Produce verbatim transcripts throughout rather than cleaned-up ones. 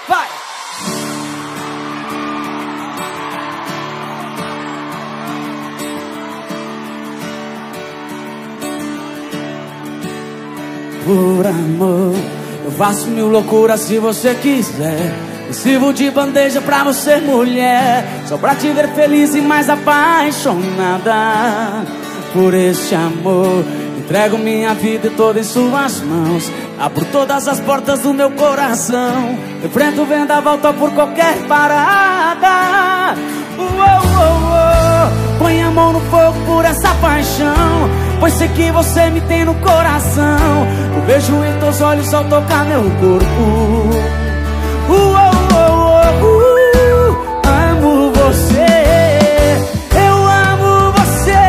Vai! Por amor, eu faço mil loucuras se você quiser. Eu sirvo de bandeja pra você, mulher, só pra te ver feliz e mais apaixonada. Por este amor, entrego minha vida toda em suas mãos. Abro todas as portas do meu coração. Enfrento vendaval por qualquer parada. Uou, uou, uou. Põe a mão no fogo por essa paixão, pois sei que você me tem no coração. Eu vejo em teus olhos ao tocar meu corpo. Uou, uou, uou, uh, amo você, eu amo você.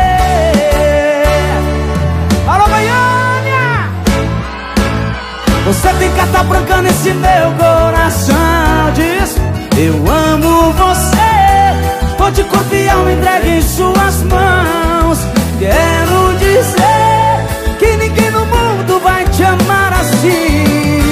Alô, Goiânia! Você tem carta branca nesse meu coração. Diz, eu amo você, tô de corpo e alma entregue em suas mãos. Quero dizer que ninguém no mundo vai te amar assim.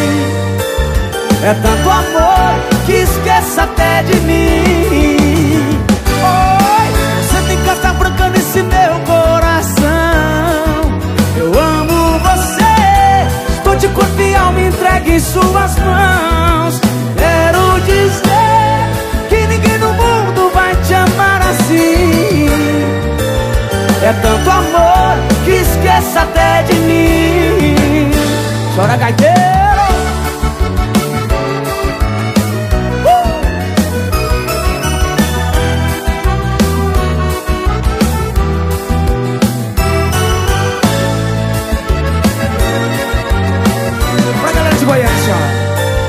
É tanto amor que esquece até de mim. Oi, você tem carta branca nesse meu coração. Eu amo você, tô de corpo e alma entregue em suas mãos. Quero dizer que ninguém no mundo vai te amar assim. É tanto amor que esquece até de mim. Chora, gaiteiro. Pra galera de Goiânia, chora.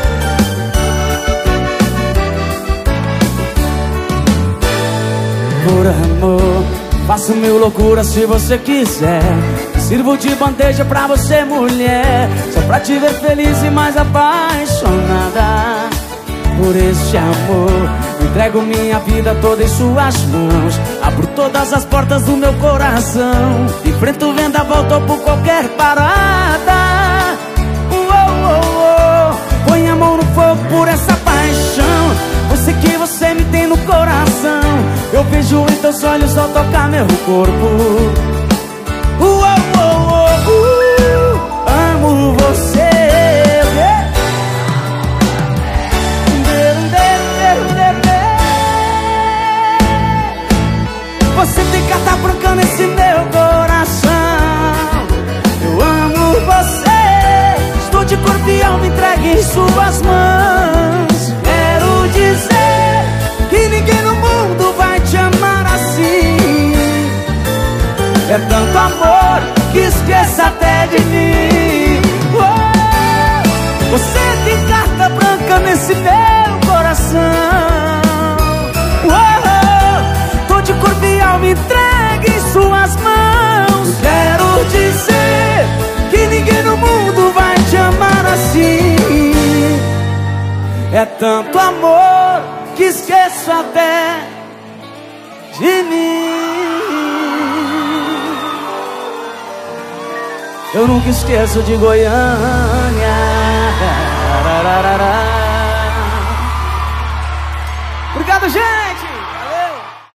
Por amor, faço mil loucuras se você quiser. Sirvo de bandeja pra você, mulher, só pra te ver feliz e mais apaixonada. Por este amor, entrego minha vida toda em suas mãos. Abro todas as portas do meu coração. Enfrento o vendaval por qualquer parada. Uou, uou, uou. Põe a mão no fogo por essa paixão, pois sei que você me tem no coração. Eu vejo em teus olhos ao tocar meu corpo. Uou, uou, uou, uh, amo você. Você tem carta branca nesse meu coração. Eu amo você, estou de corpo e alma entregue em suas mãos. Quero dizer que ninguém no mundo vai te amar assim. É tanto amor que esquece até de mim. Oh, você tem carta branca nesse meu coração. Oh, tô de corpo e alma entregue em suas mãos. Quero dizer que ninguém no mundo vai te amar assim. É tanto amor que esqueço até de mim. Eu nunca esqueço de Goiânia. Obrigado, gente!